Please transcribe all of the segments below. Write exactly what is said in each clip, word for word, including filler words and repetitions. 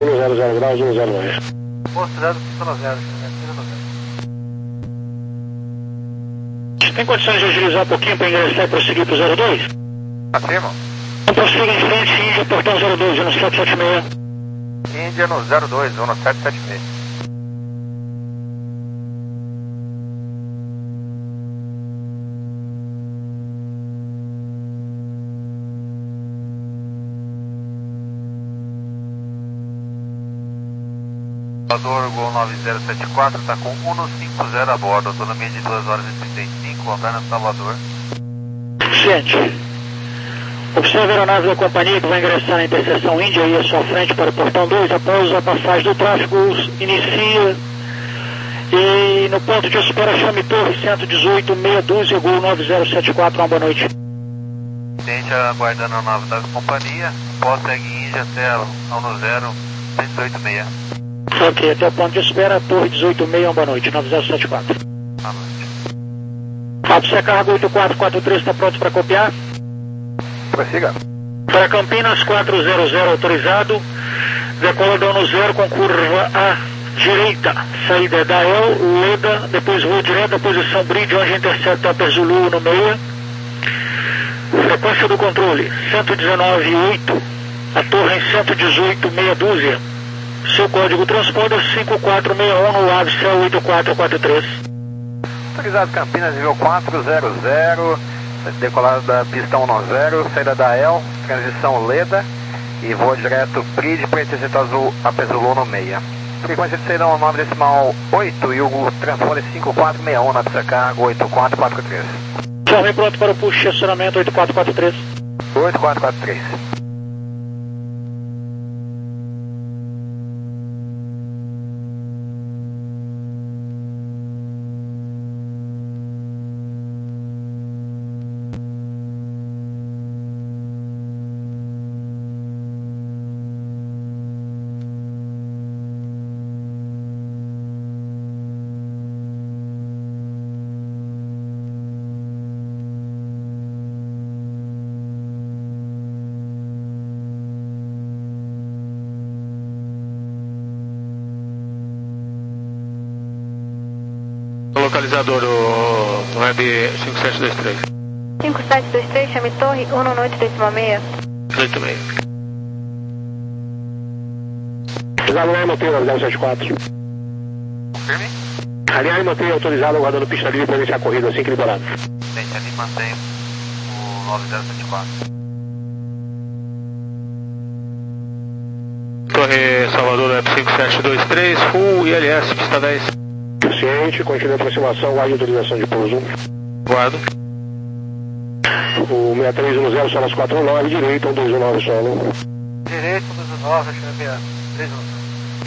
zero zero graus, um zero dois. Posto zero, pista no zero, pista no zero. Tem condições de agilizar um pouquinho para ingressar e prosseguir para o zero dois? Afirma. Então prossiga em frente, Índia, portão zero dois, no sete sete seis. Índia no zero dois, no sete sete seis. Salvador Gol nove zero sete quatro está com cento e cinquenta a bordo, autonomia de duas horas e trinta e cinco, Alberna Salvador. Gente, observe a aeronave da companhia que vai ingressar na interseção Índia e à sua frente para o portão dois, após a passagem do tráfego inicia e no ponto de espera chame Torre cento e dezoito, meia dúzia, Gol nove zero sete quatro, uma boa noite. Tente aguardando a nave da companhia, pós segue Índia até ao no zero, cento e dezoito meia. Ok, até o ponto de espera, Torre dezoito meia, uma boa noite, nove zero sete quatro. Boa noite. Fábio Cargo oito quatro quatro três, está pronto para copiar? Prossiga. Para Campinas quatrocentos autorizado, decola dono zero com curva à direita, saída é da El, Leda, depois voo direto à posição Bridge, onde intercepta a Zulu no meia. Frequência do controle, cento e dezenove vírgula oito, a torre em cento e dezoito, meia dúzia. Seu código transponder cinco quatro seis um no A V C oito quatro quatro três. Autorizado Campinas, nível quatrocentos, decolada da pista cento e nove, saída da El, transição Leda e voo direto Bridge para interceptar a Zulu no meia. Frequência de saída nove decimal oito e o transponder cinco quatro seis um na pista cargo oito quatro quatro três. Informe pronto para o push de estacionamento oito quatro quatro três. oito quatro quatro três. Localizador, o Web cinco sete dois três. cinco sete dois três, chame Torre, um noite decimal meia. oito meia. Desarmar manter zero sete quatro. Confirme. Aliás, mantém autorizado aguardando pista livre para iniciar a corrida assim que liberado. Tente ali, mantém o nove zero sete quatro. Torre Salvador Web cinco sete dois três, Full I L S, pista dez. Ciente, continua a aproximação, guarde autorização de pouso. Guardo. O seis três um zero, solas quatro um nove, direito, um dois um nove, solo. Direito, um dois um nove, chame três um nove.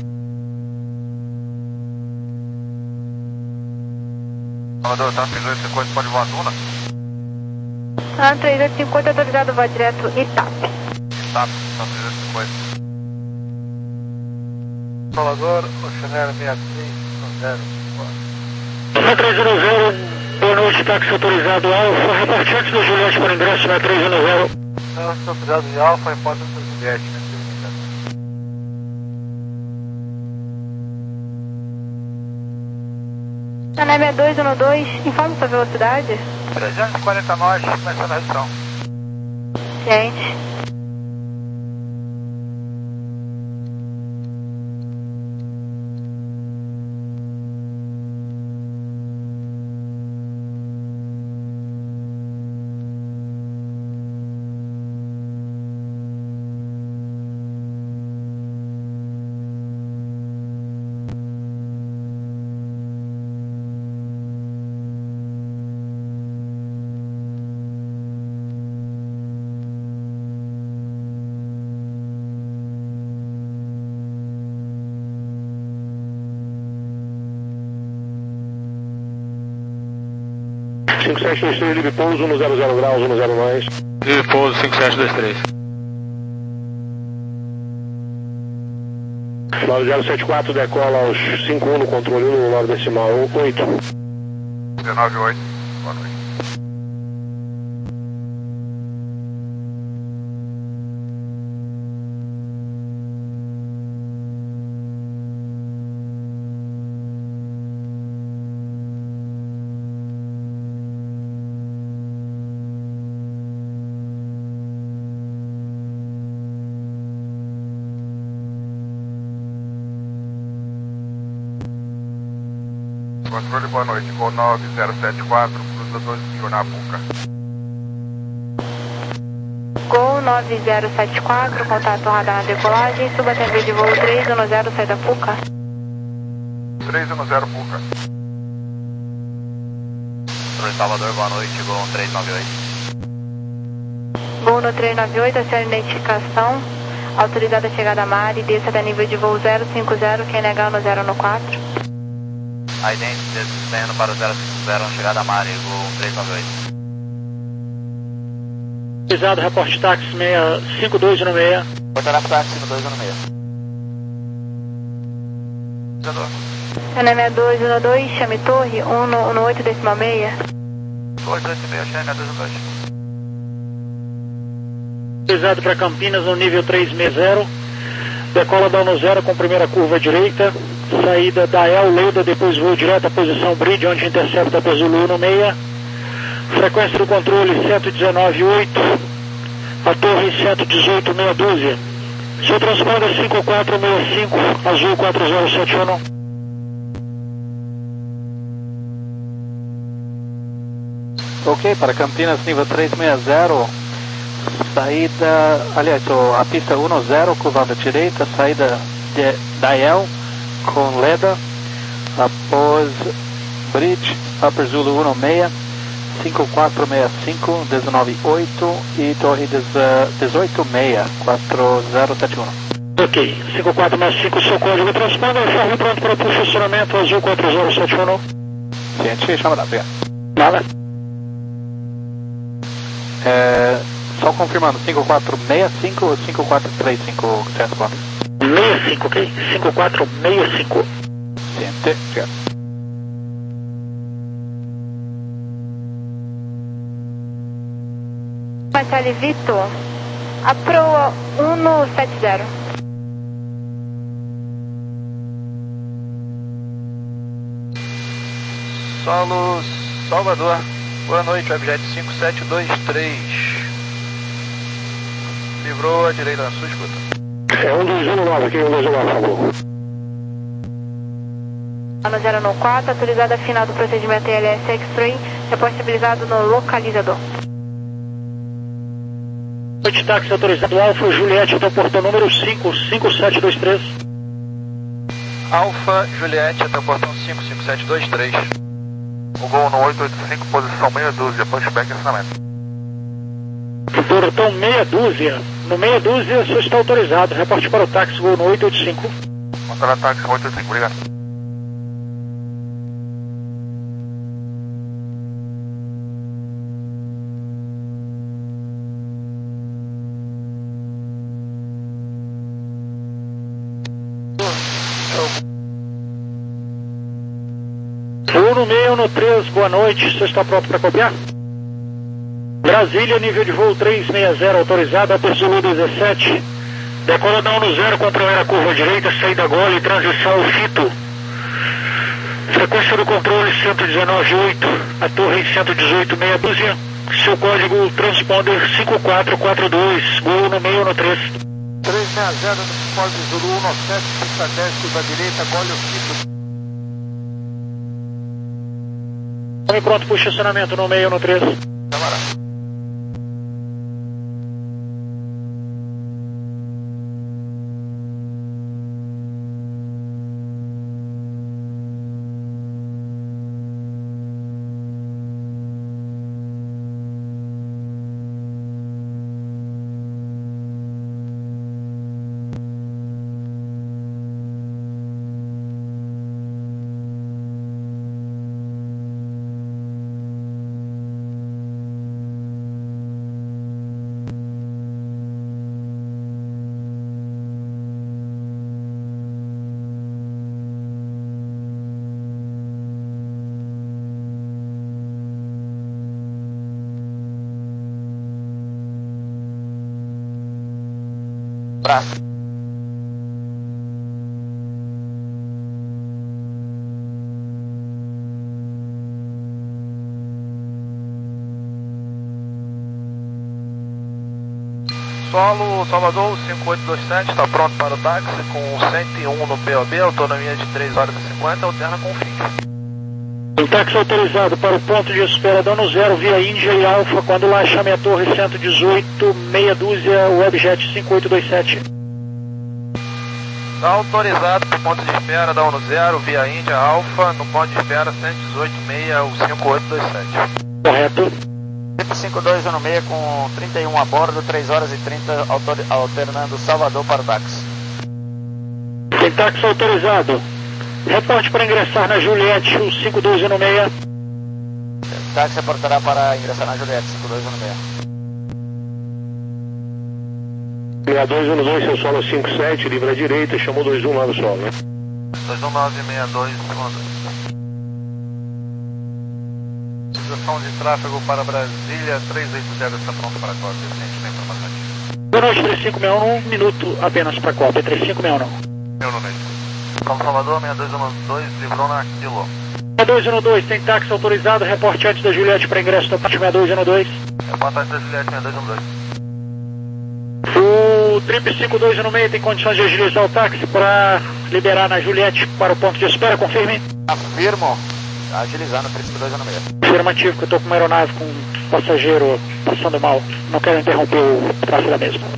Salvador, tá três oito cinco oito, pode voar Duna? Ah, três oito cinco oito, autorizado, vai direto Itap. Itap, tá três oito cinco oito. Salvador, Oceaneiro seis três zero seis três um zero, boa noite, táxi autorizado Alfa, reparte antes do Juliette para ingresso, seis três um zero. Táxi autorizado de Alfa, repórter do Juliette, né? Anébia dois um dois, informe sua velocidade. trezentos e quarenta nós, começando a redução. Ciente. cinco sete dois três, livre pouso, no zero zero graus, no zero mais. Livre pouso cinco sete dois três. nove zero sete quatro, decola aos cinco um no controle um, no nove decimal oito. dezenove oito, boa noite. Controle, boa noite. Gol nove zero sete quatro, cruza dois mil na Puca. Gol nove zero sete quatro, contato radar na decolagem, suba até voo de voo três um zero, sai da Puca. três um zero, Puca. Controle Salvador, boa noite, Gol três nove oito. Gol no três nove oito, aciona identificação, autorizada a chegada a mar e desça até nível de voo zero cinco zero, quem negar no zero no quatro. Identity descendo para o zero cinco zero, chegada a mar, Gol três nove oito. Autorizado, reporte táxi cinco dois um seis. Portará para táxi cinco dois um seis. N M dois um dois, chame torre, um no oito decimal seis. dois dois seis, chame dois um dois. Autorizado para Campinas no nível três seis zero. Decola da no zero com primeira curva direita. Saída da El Leda, depois voo direto à posição Bridge, onde intercepta a Pesulu um seis. Frequência do controle cento e dezenove ponto oito. A torre cento e dezoito, meia dúzia. Seu transponder cinco quatro seis cinco, azul quatro zero sete um. Ok, para Campinas nível três seis zero, saída, aliás, a pista um zero, curvada direita, saída de Dael com Leda, após Bridge, Upper Zulu um seis, cinco quatro seis cinco, dezenove oito e torre dezoito seis, quatro zero sete um. Ok, cinco quatro seis cinco, seu código transponder, ferro pronto para posicionamento, azul quatro zero sete um. Ciente, chama da obrigado. Nada. É, só confirmando, cinco quatro seis cinco ou cinco quatro três cinco, transponder? seis cinco, ok, cinco quatro seis cinco. Ciente, obrigado. Marcelo Vitor, a proa um sete zero. Solo Salvador, boa noite, Webjet cinco sete dois três. Livrou a direita na sua escuta. É um dois um nove, aqui um dois um nove, por favor. No zero no quatro, autorizada final do procedimento I L S X-Ray, repórter estabilizado no localizador. Noite táxi autorizado Alfa Juliette até o portão número cinco cinco sete dois três. Alfa Juliette até o portão cinco cinco sete dois três. O Gol no oito oito cinco, posição meia dúzia, pushback e ensinamento. Portão meia dúzia. No meia dúzia, você está autorizado. Reporte para o táxi Gol no oito oito cinco. Controlar táxi oito oito cinco, obrigado. um no seis, um no três, boa noite. Você está pronto para copiar? Brasília, nível de voo três seis zero, autorizado, a Pesulu dezessete. Decola da um no zero com primeira curva direita, saída gole, transição fito. Frequência do controle cento e dezenove ponto oito, a torre cento e dezoito, meia dúzia. Seu código transponder cinco quatro quatro dois, Gol no meio no três. três seis zero, transponder Zulu um sete, pista dez, curva direita, gole o fito. Tome pronto para o estacionamento no meio no três. Camarada. Braço. Solo Salvador cinco oito dois sete, está pronto para o táxi com cento e um no P O B, autonomia de três horas e cinquenta, alterna com fixo. Tem táxi autorizado para o ponto de espera dano zero via Índia e Alfa, quando lá chame a torre cento e dezoito, meia dúzia, Webjet cinco oito dois sete. Está autorizado para o ponto de espera da ONU zero via Índia Alfa, no ponto de espera cento e dezoito, meia, cinco oito dois sete. Correto. cinco dois um seis com trinta e um a bordo, três horas e trinta, alternando Salvador para o táxi. Tem táxi autorizado. Reporte para ingressar na Juliette, o cinco dois um seis. O táxi reportará para ingressar na Juliette, cinco dois um seis. seis dois um dois, seu solo cinco sete, livre à direita, chamou dois um nove solo. dois um nove seis dois, utilização de tráfego para Brasília, três oito zero, está pronto para a cópia, ciente da informação. Boa noite, três cinco seis um, um minuto apenas para a cópia, três cinco seis um. Eu não vejo. São Salvador, seis dois um dois, livrou na Quilo. seis dois um dois, tem táxi autorizado, reporte antes da Juliette para ingresso da parte seis dois um dois. Reporte antes da Juliette, seis dois um dois. O Trip cinco dois um seis tem condições de agilizar o táxi para liberar na Juliette para o ponto de espera, confirme. Afirmo, agilizando o Trip cinco dois um seis. Afirmativo, que eu estou com uma aeronave com um passageiro passando mal, não quero interromper o tráfego da mesma.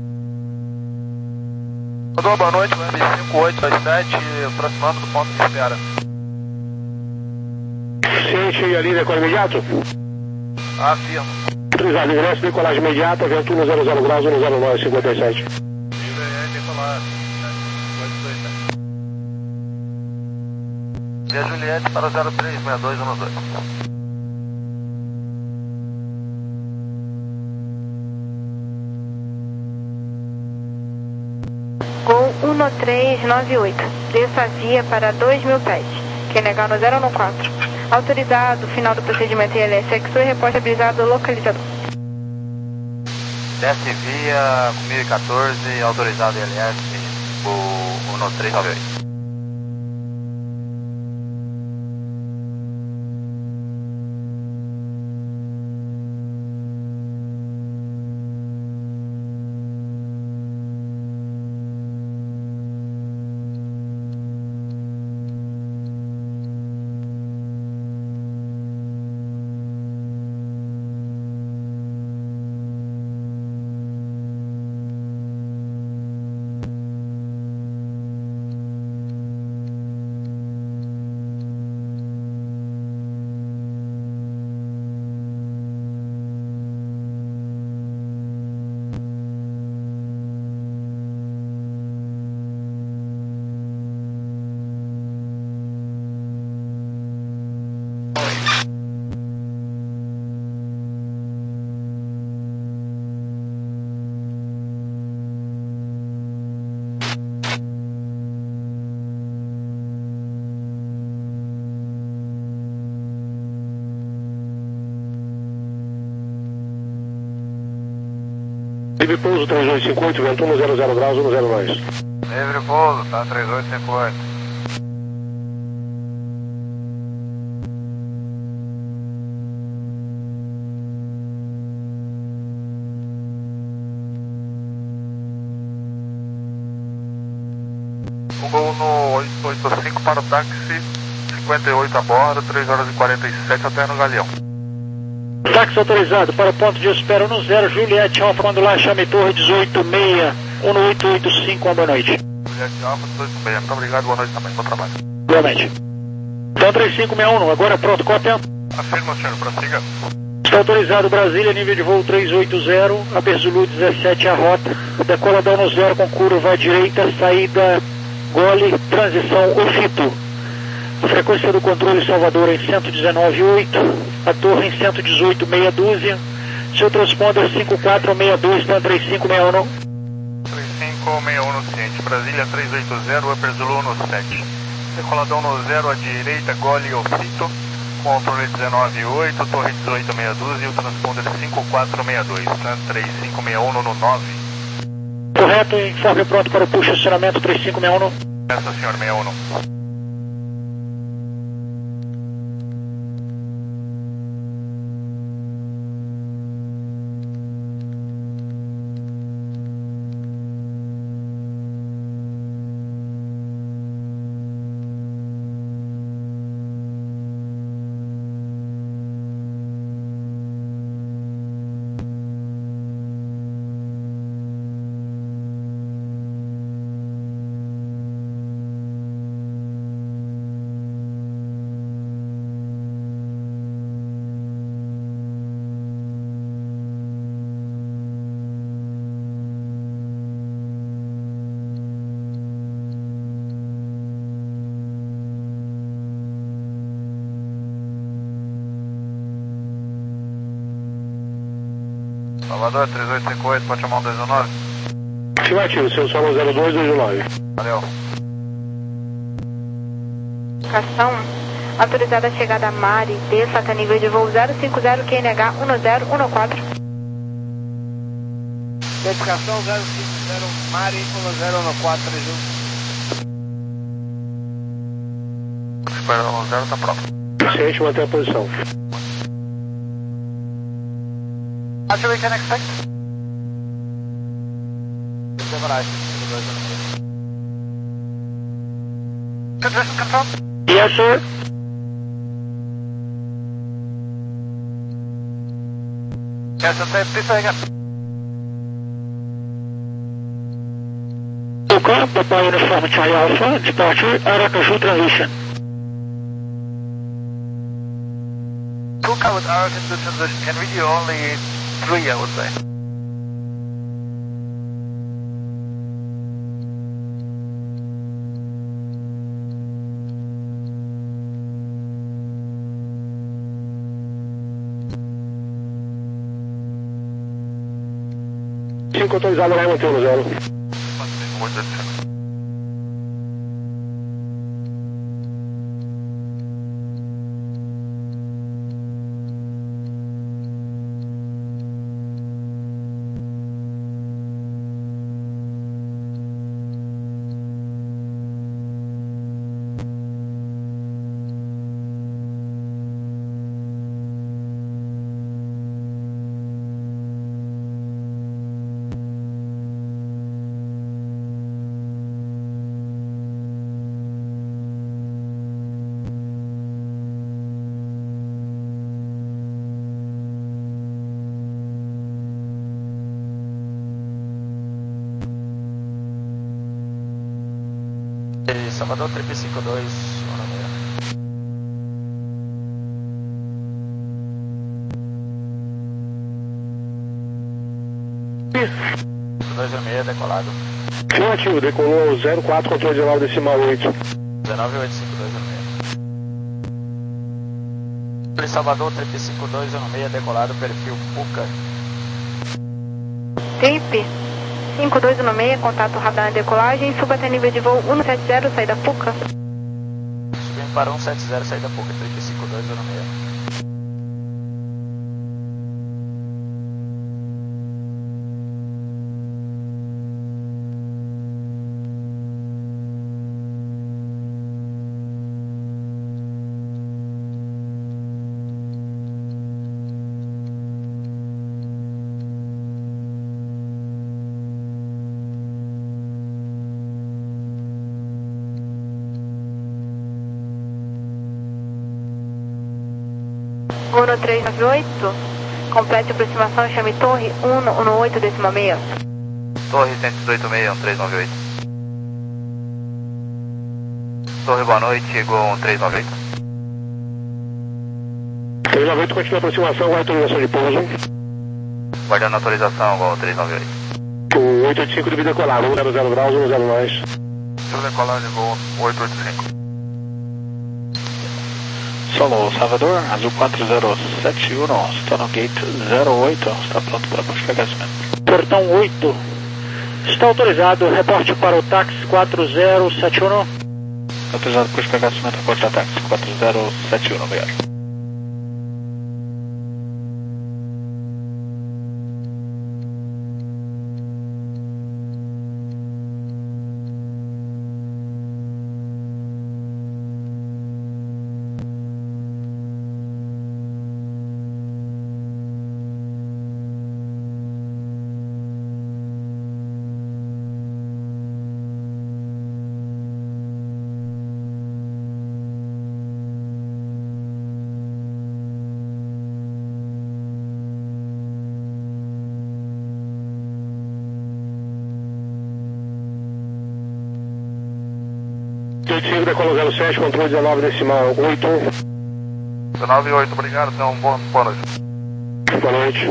Boa noite, Web cinco oito dois sete, aproximando do ponto de espera. Ciente e a linha decora imediato? Afirmo. Autorizado, ingresso, decolagem imediata, vento um zero zero graus, um zero nove cinquenta e sete. Livre é decolar, via Juliette para zero três seis dois um dois. Gol um três nove oito. Desça a via para dois mil pés. Quem negar no zero um quatro. Autorizado, final do procedimento I L S X dois, reporte habilitado localizador. Desce via mil e quatorze, autorizado I L S, o um três nove oito. Livre pouso três oito cinco oito, vento um zero zero graus, um zero nove. Livre pouso, tá, três oito cinco oito. O gol no oito oito cinco para o táxi, cinquenta e oito a bordo, três horas e quarenta e sete até no Galeão. Táxi autorizado para o ponto de espera no zero, Juliette Alfa, quando lá chame torre dezoito seis, um oito oito cinco, uma boa noite. Juliette Alfa, dezoito seis, muito obrigado, boa noite também, bom trabalho. Igualmente. Então três cinco seis um, agora pronto, cópia. Afirma, senhor, prossiga. Está autorizado Brasília, nível de voo três oito zero, Aber Zulu dezessete a rota, decoladão no zero com curva à direita, saída Gole, transição Ofito. A frequência do controle Salvador em cento e dezenove vírgula oito, a torre em cento e dezoito, meia dúzia, seu transponder cinco quatro seis dois, então três cinco seis um. três cinco seis um no ciente, Brasília três oito zero, Upper Zulu no sete. Decoladão no zero à direita, Gole Ofito, controle dezenove vírgula oito, torre dezoito, meia dúzia, o transponder cinco quatro seis dois, então três cinco seis um no nove. Correto, informe pronto para o push acionamento três cinco seis um. Essa, senhor, seis um. Salvador, três oito cinco oito, pode chamar um dois um nove. Afirmativo, seu solo zero dois dois um nove. Valeu. Ação. Autorizada a chegada a Mari, desça até nível de voo zero cinco zero Q N H um zero um quatro. Identificação zero cinco zero Mari um zero um quatro três um. Espera, um zero tá pronto. Ciente, manter a posição. Acho que we can expect. Position confirm. Yes, sir. Yes, sir. Please say again. Puka, Papa Uniform Charlie Alpha, departure, Aracaju transition. Puka with Arakan to transition. Can read you only three, I would say. cinco autorizado, vai manter no zero. Salvador, três cinco dois, dois um seis, decolado. Afirmativo, decolou zero quatro, controle dezenove decimal oito. dezenove oito cinco dois um seis. Salvador, três cinco dois um seis, decolado, perfil Puka. Tape cinco dois um seis, contato radar em decolagem, suba até nível de voo um sete zero, saída Puka. Subindo para um sete zero, saída Puka, três cinco dois um seis. um três nove oito, complete aproximação e chame Torre um um oito décima seis. Torre cento e dezoito seis, um três nove oito. Torre, boa noite, Gol um três nove oito. três nove oito, continua a aproximação, vai autorização de pouso. Guardando autorização, Gol três nove oito. O oito oito cinco de decolar, um zero zero graus, um zero mais. Decolagem, Gol oito oito cinco. Solo Salvador, azul quatro zero sete um, está no gate zero oito, está pronto para descarregamento. Portão oito. Está autorizado, reporte para o táxi quatro zero sete um. Autorizado para descarregamento, reporte a táxi quatro zero sete um, obrigado. oito cinco, decolou zero sete, controle dezenove decimal oito. dezenove oito, obrigado, então boa, boa noite. Boa noite.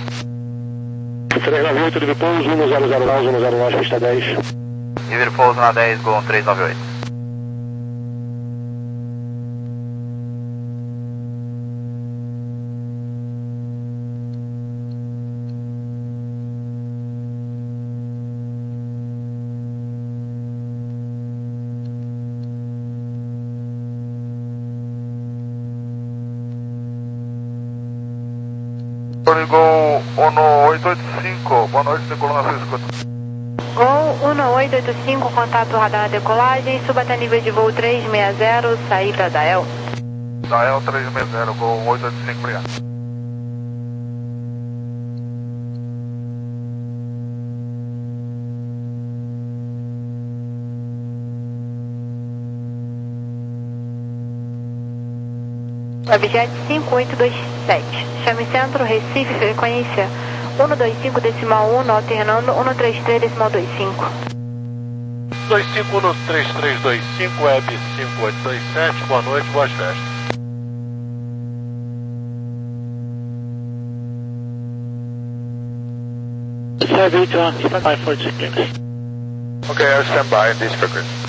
três nove oito, livre pouso, um zero zero graus, um zero mais, pista dez. Livre pouso na dez, Gol três nove oito. Gol um oito oito cinco, boa noite, decolou na sua escuta. Gol um oito oito cinco, contato radar na decolagem, suba até nível de voo três seis zero, saída da E L. Da E L três seis zero, Gol um oito oito cinco, obrigado. Webjet cinco oito dois sete, chame centro, Recife, frequência um dois cinco decimal um, alternando um três três decimal dois cinco. dois cinco um três três dois cinco, Web cinco oito dois sete, boa noite, boas festas. Seven eight one, stand by for sequence. Okay, I'll stand by in this frequency.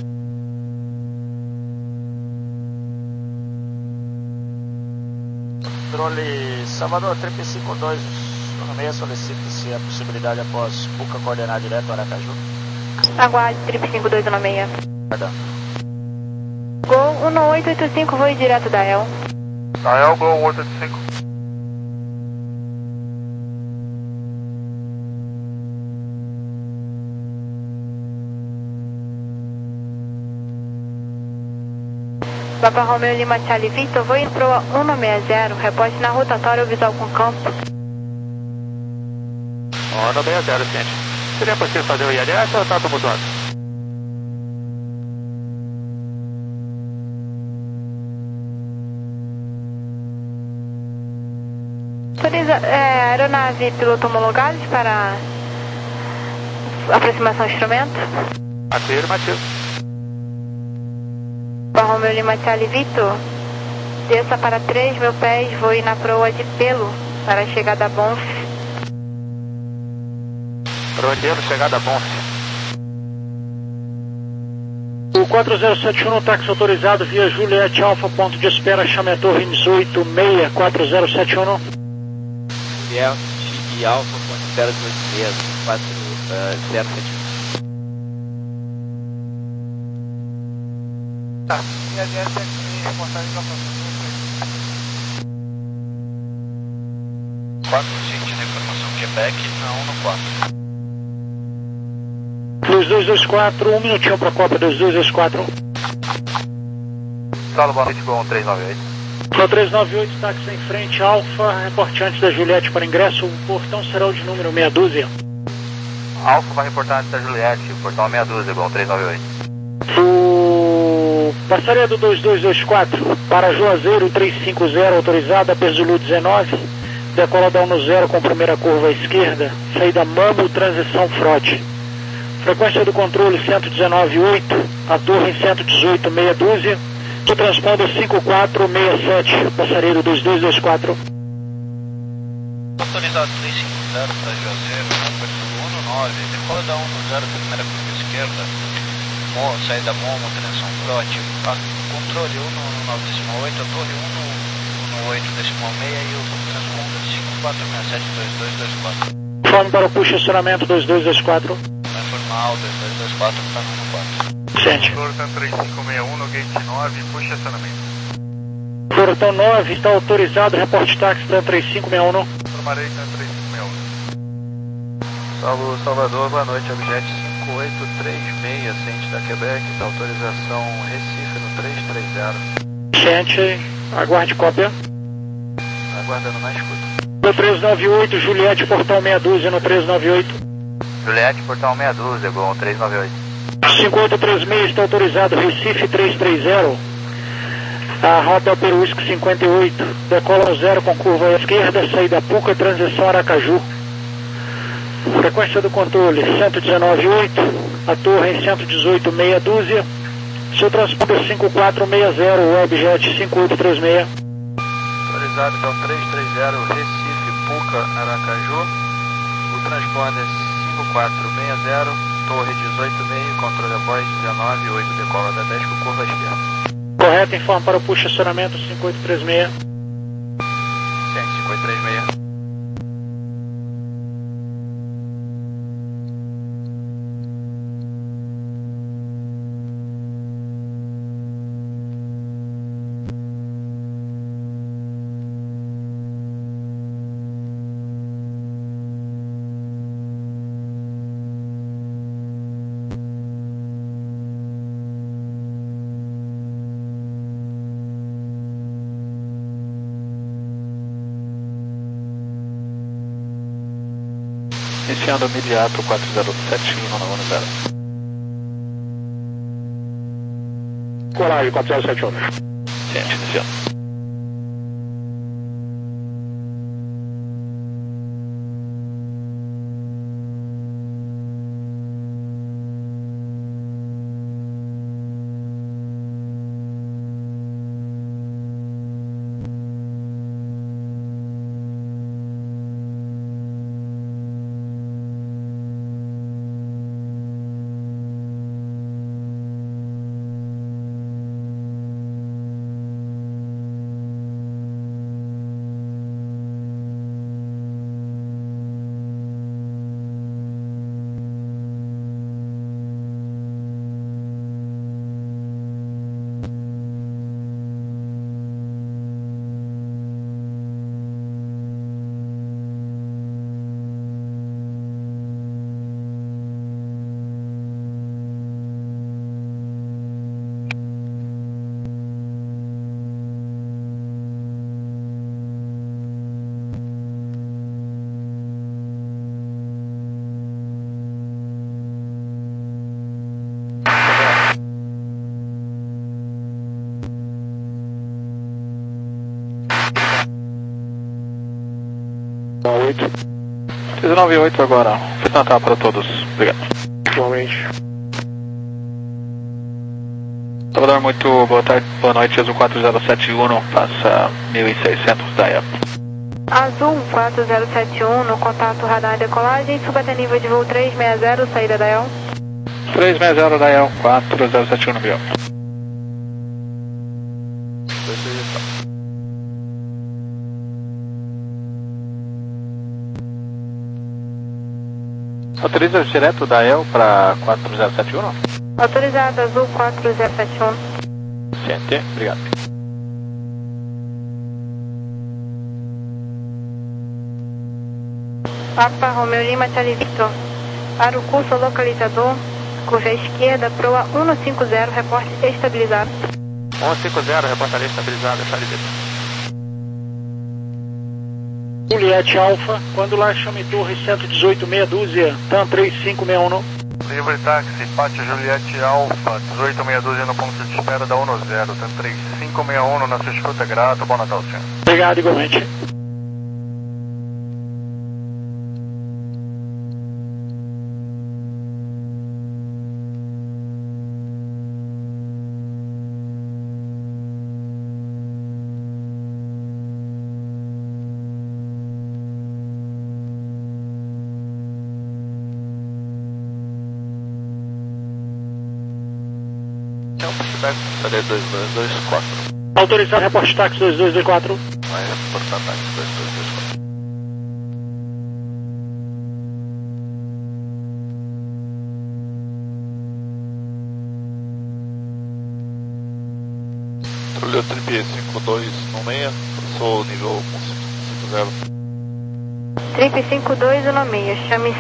Controle Salvador, três cinco dois seis, solicita-se a possibilidade após Puca coordenar direto Aracaju. Aguarde, três cinco dois seis. Perdão. Gol um oito oito cinco, voe direto da E L. Da E L, Gol um oito oito cinco. Papa Romeo Lima Charlie Victor, voe proa um seis zero, reporte na rotatória visual com campo. um seis zero, gente. Seria possível fazer o I L S ou está tumultuado? Autoriza, é, aeronave piloto homologados para aproximação de instrumento. Afirmativo. Papa Romeo Lima Charlie Victor, desça para três mil pés, voe na proa de pelo para a chegada a Bonf. Rodeiro, chegada a Bonf. O quatro zero sete um, táxi autorizado via Juliette Alfa, ponto de espera, chame a torre dezoito seis, quatro zero sete um. Juliette Alfa, ponto de espera dezoito seis, quatro zero sete um. Tá, I L S aqui, reportagem da quatro gente de informação Quebec na um no quatro. dois dois dois quatro, um minutinho para a Copa, dois dois dois quatro. Salo, boa noite, Gol três nove oito. Gol três nove oito, táxi em frente, Alfa, reporte antes da Juliette para ingresso, o portão será o de número meia dúzia. Alfa vai reportar antes da Juliette, portão meia dúzia, Gol três nove oito. O passaria do dois dois dois quatro, para Juazeiro três cinco zero, autorizada, peso Zulu dezenove, decola da um no zero com primeira curva à esquerda, saída Mamo, transição Frote. Frequência do controle cento e dezenove ponto oito, a torre cento e dezoito, meia dúzia, o transponder cinco quatro seis sete, passareiro dois dois dois quatro. Autorizado três cinco zero para Juazeiro, número um no nove, decola da um no zero, primeira curva esquerda, Mo, saída Momo, transição Frote, a controle um no nove decimal oito, a torre um no oito decimal seis e o transponder cinco quatro seis sete dois dois dois quatro. Informe para o push estacionamento dois dois dois quatro. Informal dois dois dois quatro para um no quatro. Sente. Flortan três cinco seis um no gate nove, puxa estacionamento. Portão nove, está autorizado, reporte táxi para três cinco seis um. Informarei três cinco seis um. Salve Salvador, boa noite, Objet cinco oito três seis, ciente da Quebec, da autorização Recife no três três zero. Sente, aguarde cópia. Aguardando na escuta. No três nove oito, Juliette, portão meia dúzia no três nove oito. Juliette, portão meia dúzia, Gol três nove oito. cinco oito três seis, está autorizado, Recife três três zero. A rota é o Peruísco cinquenta e oito, decola no zero com curva à esquerda, saída Puca, transição Aracaju. Frequência do controle cento e dezenove ponto oito, a torre em cento e dezoito, meia dúzia. Seu transponder cinco quatro seis zero, Webjet cinco oito três seis. Autorizado então três três zero, Recife, Puca, Aracaju. O transponder cinco quatro seis zero, torre dezoito seis, controle a voz dezenove oito, decola da dez com curva esquerda. Correto, informe para o push estacionamento cinco oito três seis. cinco oito três seis. Iniciando imediato quatro zero sete um nove um zero. Coragem, quatro zero sete um. Ciente, iniciando. dezenove oito agora. Natal para todos. Obrigado. Igualmente. Salvador, muito boa tarde, boa noite. Azul quatro zero sete um, passa mil e seiscentos da E P. Azul quatro zero sete um, no contato radar decolagem, suba até nível de voo trezentos e sessenta, saída da E L. trezentos e sessenta da E L, quatro zero sete um no Bio. Autoriza direto da E L para quatro zero sete um? Autorizado, Azul quatro zero sete um. Ciente, obrigado. Papa Romeo Lima Charlie Victor. Para o curso localizador, curva esquerda, proa cento e cinquenta, reporte estabilizado. cento e cinquenta, reportaria estabilizada, Charlie Victor. Juliette Alfa, quando lá chame Torre cento e dezoito, meia dúzia, T A M três cinco seis um. Livre táxi, Pátio Juliette Alfa, dezoito meia dúzia no ponto de espera da um zero, T A M três cinco seis um, na sua escuta, grato, bom Natal, senhor. Obrigado, igualmente. Cadê dois dois dois quatro? Autorizado, reporte táxi dois dois dois quatro. Vai reportar táxi dois dois dois quatro. Trulho Trip cinco dois um seis, passou o nível cinco zero. Trip cinco dois um seis, chame